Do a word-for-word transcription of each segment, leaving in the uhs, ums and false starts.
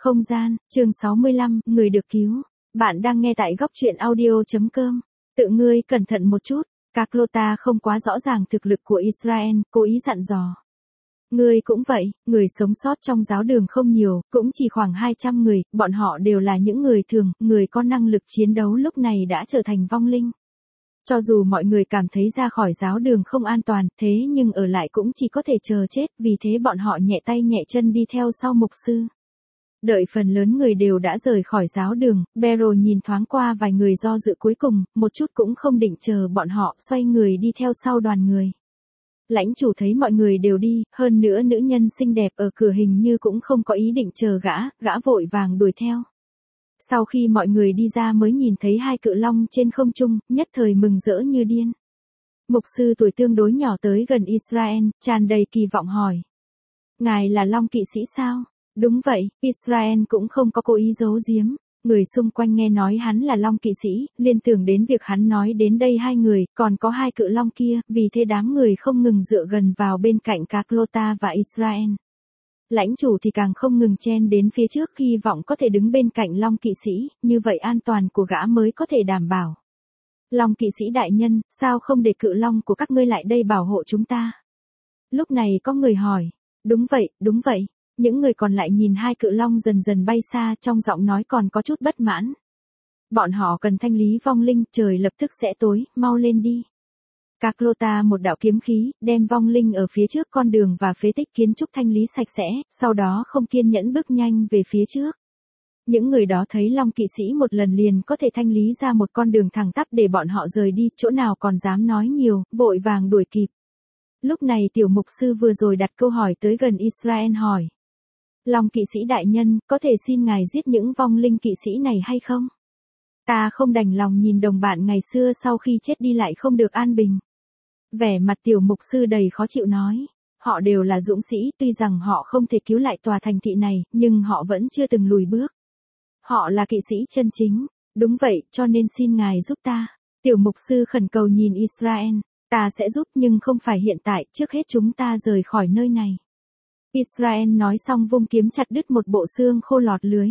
Không gian, chương sáu mươi lăm, người được cứu. Bạn đang nghe tại góc truyện audio chấm com. Tự ngươi cẩn thận một chút, Carlotta không quá rõ ràng thực lực của Israel, cố ý dặn dò. Ngươi cũng vậy, người sống sót trong giáo đường không nhiều, cũng chỉ khoảng hai trăm người, bọn họ đều là những người thường, người có năng lực chiến đấu lúc này đã trở thành vong linh. Cho dù mọi người cảm thấy ra khỏi giáo đường không an toàn, thế nhưng ở lại cũng chỉ có thể chờ chết, vì thế bọn họ nhẹ tay nhẹ chân đi theo sau mục sư. Đợi phần lớn người đều đã rời khỏi giáo đường, Beryl nhìn thoáng qua vài người do dự cuối cùng, một chút cũng không định chờ bọn họ, xoay người đi theo sau đoàn người. Lãnh chủ thấy mọi người đều đi, hơn nữa nữ nhân xinh đẹp ở cửa hình như cũng không có ý định chờ gã, gã vội vàng đuổi theo. Sau khi mọi người đi ra mới nhìn thấy hai cự long trên không trung, nhất thời mừng rỡ như điên. Mục sư tuổi tương đối nhỏ tới gần Israel, tràn đầy kỳ vọng hỏi. Ngài là long kỵ sĩ sao? Đúng vậy, Israel cũng không có cố ý giấu giếm. Người xung quanh nghe nói hắn là long kỵ sĩ, liên tưởng đến việc hắn nói đến đây hai người, còn có hai cự long kia, vì thế đám người không ngừng dựa gần vào bên cạnh Carlotta và Israel. Lãnh chủ thì càng không ngừng chen đến phía trước hy vọng có thể đứng bên cạnh long kỵ sĩ, như vậy an toàn của gã mới có thể đảm bảo. Long kỵ sĩ đại nhân, sao không để cự long của các ngươi lại đây bảo hộ chúng ta? Lúc này có người hỏi. Đúng vậy, đúng vậy. Những người còn lại nhìn hai cự long dần dần bay xa, trong giọng nói còn có chút bất mãn. Bọn họ cần thanh lý vong linh, trời lập tức sẽ tối, mau lên đi. Carlotta một đạo kiếm khí, đem vong linh ở phía trước con đường và phế tích kiến trúc thanh lý sạch sẽ, sau đó không kiên nhẫn bước nhanh về phía trước. Những người đó thấy long kỵ sĩ một lần liền có thể thanh lý ra một con đường thẳng tắp để bọn họ rời đi, chỗ nào còn dám nói nhiều, vội vàng đuổi kịp. Lúc này tiểu mục sư vừa rồi đặt câu hỏi tới gần Israel hỏi. Long kỵ sĩ đại nhân, có thể xin ngài giết những vong linh kỵ sĩ này hay không? Ta không đành lòng nhìn đồng bạn ngày xưa sau khi chết đi lại không được an bình. Vẻ mặt tiểu mục sư đầy khó chịu nói. Họ đều là dũng sĩ, tuy rằng họ không thể cứu lại tòa thành thị này, nhưng họ vẫn chưa từng lùi bước. Họ là kỵ sĩ chân chính. Đúng vậy, cho nên xin ngài giúp ta. Tiểu mục sư khẩn cầu nhìn Israel. Ta sẽ giúp nhưng không phải hiện tại, trước hết chúng ta rời khỏi nơi này. Israel nói xong vung kiếm chặt đứt một bộ xương khô lọt lưới.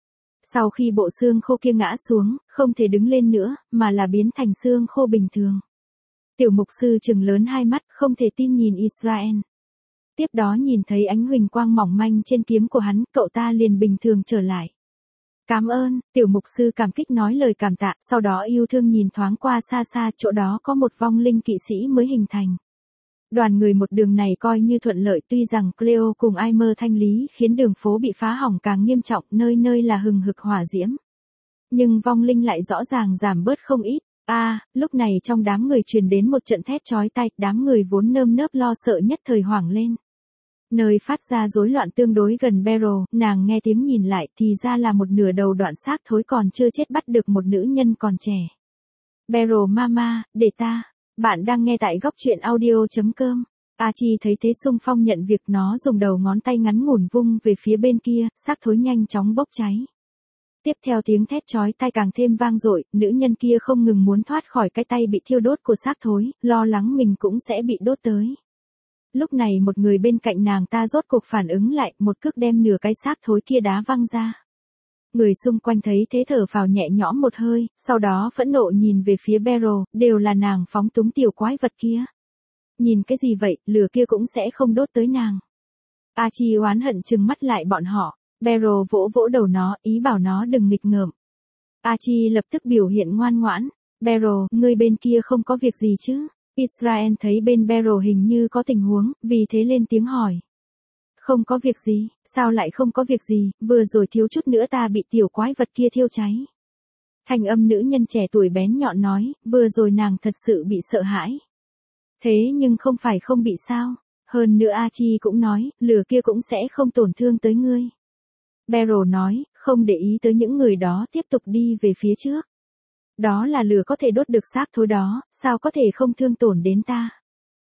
Sau khi bộ xương khô kia ngã xuống, không thể đứng lên nữa, mà là biến thành xương khô bình thường. Tiểu mục sư trừng lớn hai mắt, không thể tin nhìn Israel. Tiếp đó nhìn thấy ánh huỳnh quang mỏng manh trên kiếm của hắn, cậu ta liền bình thường trở lại. Cảm ơn, tiểu mục sư cảm kích nói lời cảm tạ, sau đó yêu thương nhìn thoáng qua xa xa, chỗ đó có một vong linh kỵ sĩ mới hình thành. Đoàn người một đường này coi như thuận lợi, tuy rằng Cleo cùng Aimer thanh lý khiến đường phố bị phá hỏng càng nghiêm trọng, nơi nơi là hừng hực hỏa diễm. Nhưng vong linh lại rõ ràng giảm bớt không ít. A, à, lúc này trong đám người truyền đến một trận thét chói tai, đám người vốn nơm nớp lo sợ nhất thời hoảng lên. Nơi phát ra rối loạn tương đối gần Beryl, nàng nghe tiếng nhìn lại thì ra là một nửa đầu đoạn xác thối còn chưa chết bắt được một nữ nhân còn trẻ. Beryl mama, để ta. Bạn đang nghe tại góc truyện audio chấm com. Archie thấy thế xung phong nhận việc, nó dùng đầu ngón tay ngắn ngủn vung về phía bên kia, xác thối nhanh chóng bốc cháy. Tiếp theo tiếng thét chói tai càng thêm vang dội, nữ nhân kia không ngừng muốn thoát khỏi cái tay bị thiêu đốt của xác thối, lo lắng mình cũng sẽ bị đốt tới. Lúc này một người bên cạnh nàng ta rốt cuộc phản ứng lại, một cước đem nửa cái xác thối kia đá văng ra. Người xung quanh thấy thế thở phào nhẹ nhõm một hơi, sau đó phẫn nộ nhìn về phía Beryl, đều là nàng phóng túng tiểu quái vật kia. Nhìn cái gì vậy, lửa kia cũng sẽ không đốt tới nàng. Archie oán hận trừng mắt lại bọn họ, Beryl vỗ vỗ đầu nó, ý bảo nó đừng nghịch ngợm. Archie lập tức biểu hiện ngoan ngoãn, Beryl, ngươi bên kia không có việc gì chứ? Israel thấy bên Beryl hình như có tình huống, vì thế lên tiếng hỏi. Không có việc gì, sao lại không có việc gì, vừa rồi thiếu chút nữa ta bị tiểu quái vật kia thiêu cháy. Thanh âm nữ nhân trẻ tuổi bén nhọn nói, vừa rồi nàng thật sự bị sợ hãi. Thế nhưng không phải không bị sao, hơn nữa Archie cũng nói, lửa kia cũng sẽ không tổn thương tới ngươi. Beryl nói, không để ý tới những người đó, tiếp tục đi về phía trước. Đó là lửa có thể đốt được xác thối đó, sao có thể không thương tổn đến ta.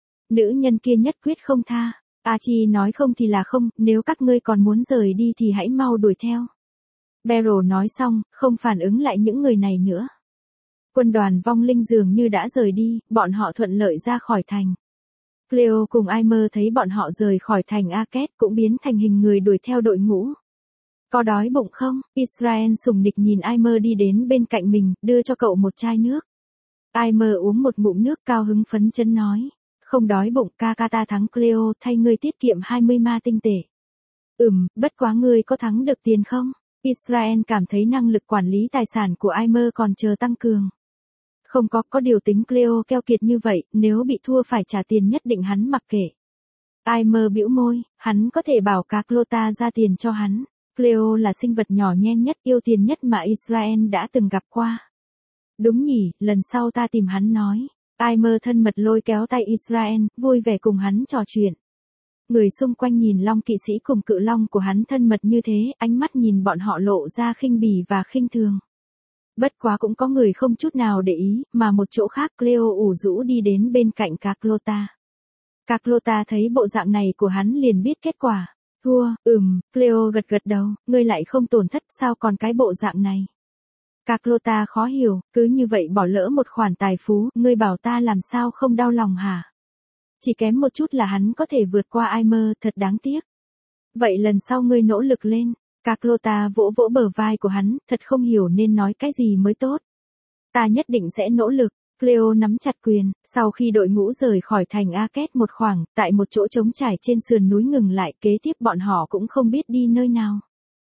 Nữ nhân kia nhất quyết không tha. Archie nói không thì là không, nếu các ngươi còn muốn rời đi thì hãy mau đuổi theo. Beryl nói xong, không phản ứng lại những người này nữa. Quân đoàn vong linh dường như đã rời đi, bọn họ thuận lợi ra khỏi thành. Cleo cùng Aimer thấy bọn họ rời khỏi thành Arcade cũng biến thành hình người đuổi theo đội ngũ. Có đói bụng không? Israel sùng nịch nhìn Aimer đi đến bên cạnh mình, đưa cho cậu một chai nước. Aimer uống một ngụm nước cao hứng phấn chấn nói. Không đói bụng, ca ca ta thắng Cleo, thay ngươi tiết kiệm hai mươi ma tinh tệ. Ừm, bất quá ngươi có thắng được tiền không? Israel cảm thấy năng lực quản lý tài sản của Aimer còn chờ tăng cường. Không có, có điều tính Cleo keo kiệt như vậy, nếu bị thua phải trả tiền nhất định hắn mặc kệ. Aimer bĩu môi, hắn có thể bảo Carlotta ra tiền cho hắn. Cleo là sinh vật nhỏ nhen nhất, yêu tiền nhất mà Israel đã từng gặp qua. Đúng nhỉ, lần sau ta tìm hắn nói. Aimer thân mật lôi kéo tay Israel, vui vẻ cùng hắn trò chuyện. Người xung quanh nhìn long kỵ sĩ cùng cự long của hắn thân mật như thế, ánh mắt nhìn bọn họ lộ ra khinh bỉ và khinh thường. Bất quá cũng có người không chút nào để ý, mà một chỗ khác Cleo ủ rũ đi đến bên cạnh Carlotta. Carlotta thấy bộ dạng này của hắn liền biết kết quả. Thua, ừm, Cleo gật gật đầu, ngươi lại không tổn thất sao còn cái bộ dạng này. Carlotta khó hiểu, cứ như vậy bỏ lỡ một khoản tài phú, ngươi bảo ta làm sao không đau lòng hả? Chỉ kém một chút là hắn có thể vượt qua Aimer, thật đáng tiếc. Vậy lần sau ngươi nỗ lực lên. Carlotta vỗ vỗ bờ vai của hắn, thật không hiểu nên nói cái gì mới tốt. Ta nhất định sẽ nỗ lực. Cleo nắm chặt quyền, sau khi đội ngũ rời khỏi thành Arket một khoảng, tại một chỗ trống trải trên sườn núi ngừng lại, kế tiếp bọn họ cũng không biết đi nơi nào.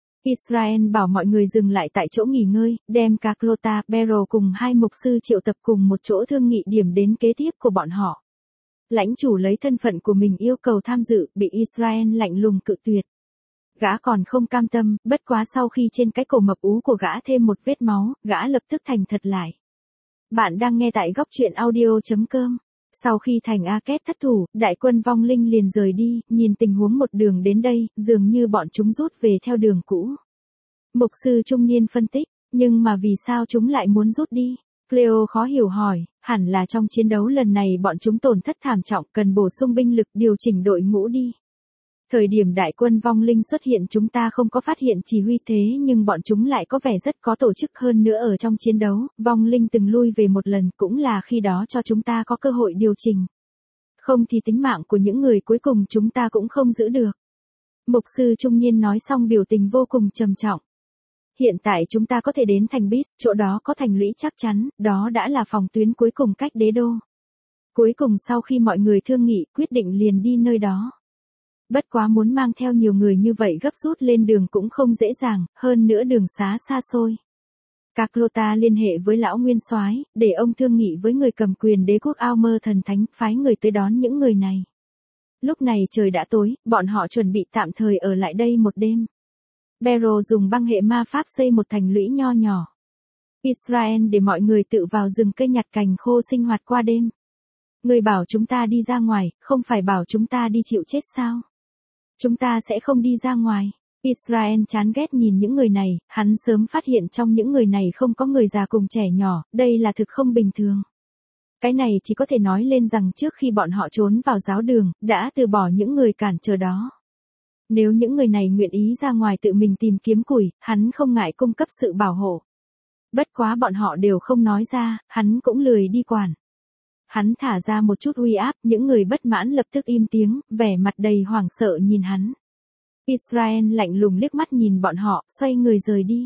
Israel bảo mọi người dừng lại tại chỗ nghỉ ngơi, đem Carlotta, Beryl cùng hai mục sư triệu tập cùng một chỗ thương nghị điểm đến kế tiếp của bọn họ. Lãnh chủ lấy thân phận của mình yêu cầu tham dự, bị Israel lạnh lùng cự tuyệt. Gã còn không cam tâm, bất quá sau khi trên cái cổ mập ú của gã thêm một vết máu, gã lập tức thành thật lại. Bạn đang nghe tại góc truyện audio.com. Sau khi thành Arket thất thủ, đại quân vong linh liền rời đi, nhìn tình huống một đường đến đây, dường như bọn chúng rút về theo đường cũ. Mục sư trung niên phân tích, nhưng mà vì sao chúng lại muốn rút đi? Cleo khó hiểu hỏi, hẳn là trong chiến đấu lần này bọn chúng tổn thất thảm trọng, cần bổ sung binh lực điều chỉnh đội ngũ đi. Thời điểm đại quân vong linh xuất hiện chúng ta không có phát hiện chỉ huy thế nhưng bọn chúng lại có vẻ rất có tổ chức hơn nữa ở trong chiến đấu, vong linh từng lui về một lần cũng là khi đó cho chúng ta có cơ hội điều chỉnh. Không thì tính mạng của những người cuối cùng chúng ta cũng không giữ được. Mục sư trung niên nói xong biểu tình vô cùng trầm trọng. Hiện tại chúng ta có thể đến thành Bis, chỗ đó có thành lũy chắc chắn, đó đã là phòng tuyến cuối cùng cách đế đô. Cuối cùng sau khi mọi người thương nghị quyết định liền đi nơi đó. Bất quá muốn mang theo nhiều người như vậy gấp rút lên đường cũng không dễ dàng, hơn nữa đường xá xa xôi. Carlotta liên hệ với lão nguyên soái, để ông thương nghị với người cầm quyền đế quốc Aumer thần thánh, phái người tới đón những người này. Lúc này trời đã tối, bọn họ chuẩn bị tạm thời ở lại đây một đêm. Beryl dùng băng hệ ma pháp xây một thành lũy nho nhỏ. Israel để mọi người tự vào rừng cây nhặt cành khô sinh hoạt qua đêm. Người bảo chúng ta đi ra ngoài, không phải bảo chúng ta đi chịu chết sao? Chúng ta sẽ không đi ra ngoài. Israel chán ghét nhìn những người này, hắn sớm phát hiện trong những người này không có người già cùng trẻ nhỏ, đây là thực không bình thường. Cái này chỉ có thể nói lên rằng trước khi bọn họ trốn vào giáo đường, đã từ bỏ những người cản trở đó. Nếu những người này nguyện ý ra ngoài tự mình tìm kiếm củi, hắn không ngại cung cấp sự bảo hộ. Bất quá bọn họ đều không nói ra, hắn cũng lười đi quản. Hắn thả ra một chút uy áp, những người bất mãn lập tức im tiếng, vẻ mặt đầy hoảng sợ nhìn hắn. Israel lạnh lùng liếc mắt nhìn bọn họ, xoay người rời đi.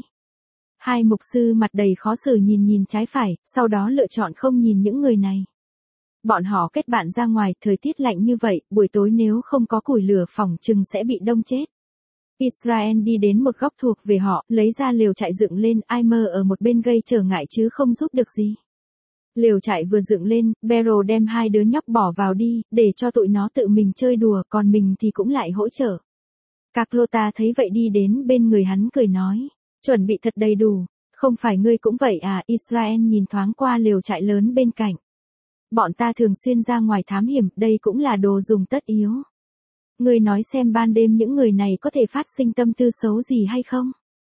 Hai mục sư mặt đầy khó xử nhìn nhìn trái phải, sau đó lựa chọn không nhìn những người này. Bọn họ kết bạn ra ngoài, thời tiết lạnh như vậy, buổi tối nếu không có củi lửa phỏng chừng sẽ bị đông chết. Israel đi đến một góc thuộc về họ, lấy ra lều trại dựng lên, Aimer ở một bên gây trở ngại chứ không giúp được gì. Lều trại vừa dựng lên, Beryl đem hai đứa nhóc bỏ vào đi, để cho tụi nó tự mình chơi đùa, còn mình thì cũng lại hỗ trợ. Carlotta thấy vậy đi đến bên người hắn cười nói, chuẩn bị thật đầy đủ, không phải ngươi cũng vậy à? Israel nhìn thoáng qua lều trại lớn bên cạnh. Bọn ta thường xuyên ra ngoài thám hiểm, đây cũng là đồ dùng tất yếu. Ngươi nói xem ban đêm những người này có thể phát sinh tâm tư xấu gì hay không?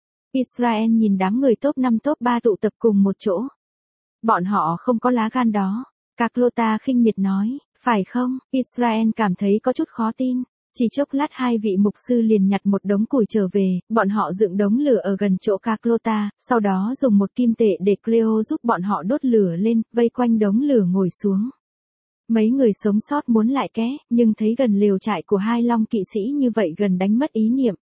Israel nhìn đám người top năm top ba tụ tập cùng một chỗ. Bọn họ không có lá gan đó. Carlotta khinh miệt nói, phải không? Israel cảm thấy có chút khó tin. Chỉ chốc lát hai vị mục sư liền nhặt một đống củi trở về, bọn họ dựng đống lửa ở gần chỗ Carlotta, sau đó dùng một kim tệ để Cleo giúp bọn họ đốt lửa lên, vây quanh đống lửa ngồi xuống. Mấy người sống sót muốn lại ké, nhưng thấy gần lều trại của hai long kỵ sĩ như vậy gần đánh mất ý niệm.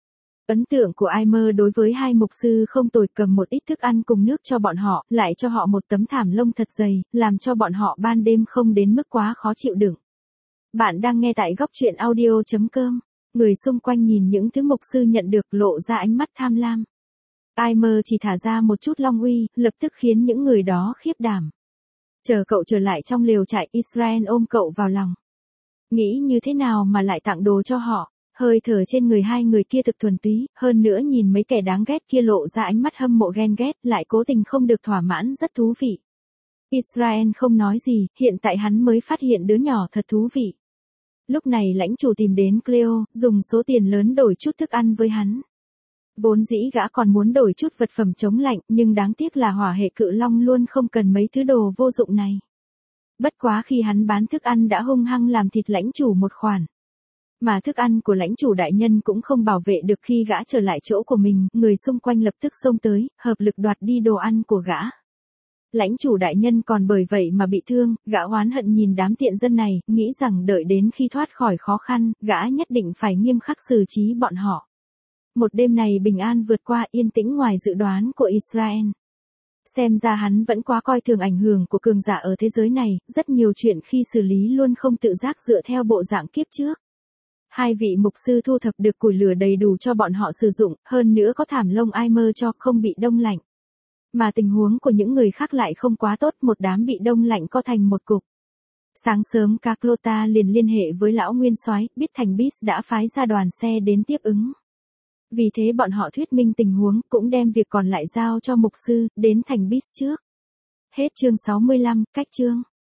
Ấn tượng của Aimer đối với hai mục sư không tồi, cầm một ít thức ăn cùng nước cho bọn họ, lại cho họ một tấm thảm lông thật dày, làm cho bọn họ ban đêm không đến mức quá khó chịu đựng. Bạn đang nghe tại góc truyện audio.com. Người xung quanh nhìn những thứ mục sư nhận được lộ ra ánh mắt tham lam. Aimer chỉ thả ra một chút long uy, lập tức khiến những người đó khiếp đảm. Chờ cậu trở lại trong lều trại, Israel ôm cậu vào lòng. Nghĩ như thế nào mà lại tặng đồ cho họ? Hơi thở trên người hai người kia thực thuần túy, hơn nữa nhìn mấy kẻ đáng ghét kia lộ ra ánh mắt hâm mộ ghen ghét, lại cố tình không được thỏa mãn, rất thú vị. Israel không nói gì, hiện tại hắn mới phát hiện đứa nhỏ thật thú vị. Lúc này lãnh chủ tìm đến Cleo, dùng số tiền lớn đổi chút thức ăn với hắn. Vốn dĩ gã còn muốn đổi chút vật phẩm chống lạnh, nhưng đáng tiếc là hỏa hệ cự long luôn không cần mấy thứ đồ vô dụng này. Bất quá khi hắn bán thức ăn đã hung hăng làm thịt lãnh chủ một khoản. Mà thức ăn của lãnh chủ đại nhân cũng không bảo vệ được khi gã trở lại chỗ của mình, người xung quanh lập tức xông tới, hợp lực đoạt đi đồ ăn của gã. Lãnh chủ đại nhân còn bởi vậy mà bị thương, gã oán hận nhìn đám tiện dân này, nghĩ rằng đợi đến khi thoát khỏi khó khăn, gã nhất định phải nghiêm khắc xử trí bọn họ. Một đêm này bình an vượt qua, yên tĩnh ngoài dự đoán của Israel. Xem ra hắn vẫn quá coi thường ảnh hưởng của cường giả ở thế giới này, rất nhiều chuyện khi xử lý luôn không tự giác dựa theo bộ dạng kiếp trước. Hai vị mục sư thu thập được củi lửa đầy đủ cho bọn họ sử dụng, hơn nữa có thảm lông Aimer cho không bị đông lạnh. Mà tình huống của những người khác lại không quá tốt, một đám bị đông lạnh co thành một cục. Sáng sớm Carlotta liền liên hệ với lão nguyên soái, biết thành Beast đã phái ra đoàn xe đến tiếp ứng. Vì thế bọn họ thuyết minh tình huống, cũng đem việc còn lại giao cho mục sư, đến thành Beast trước. Hết chương sáu mươi lăm, cách chương.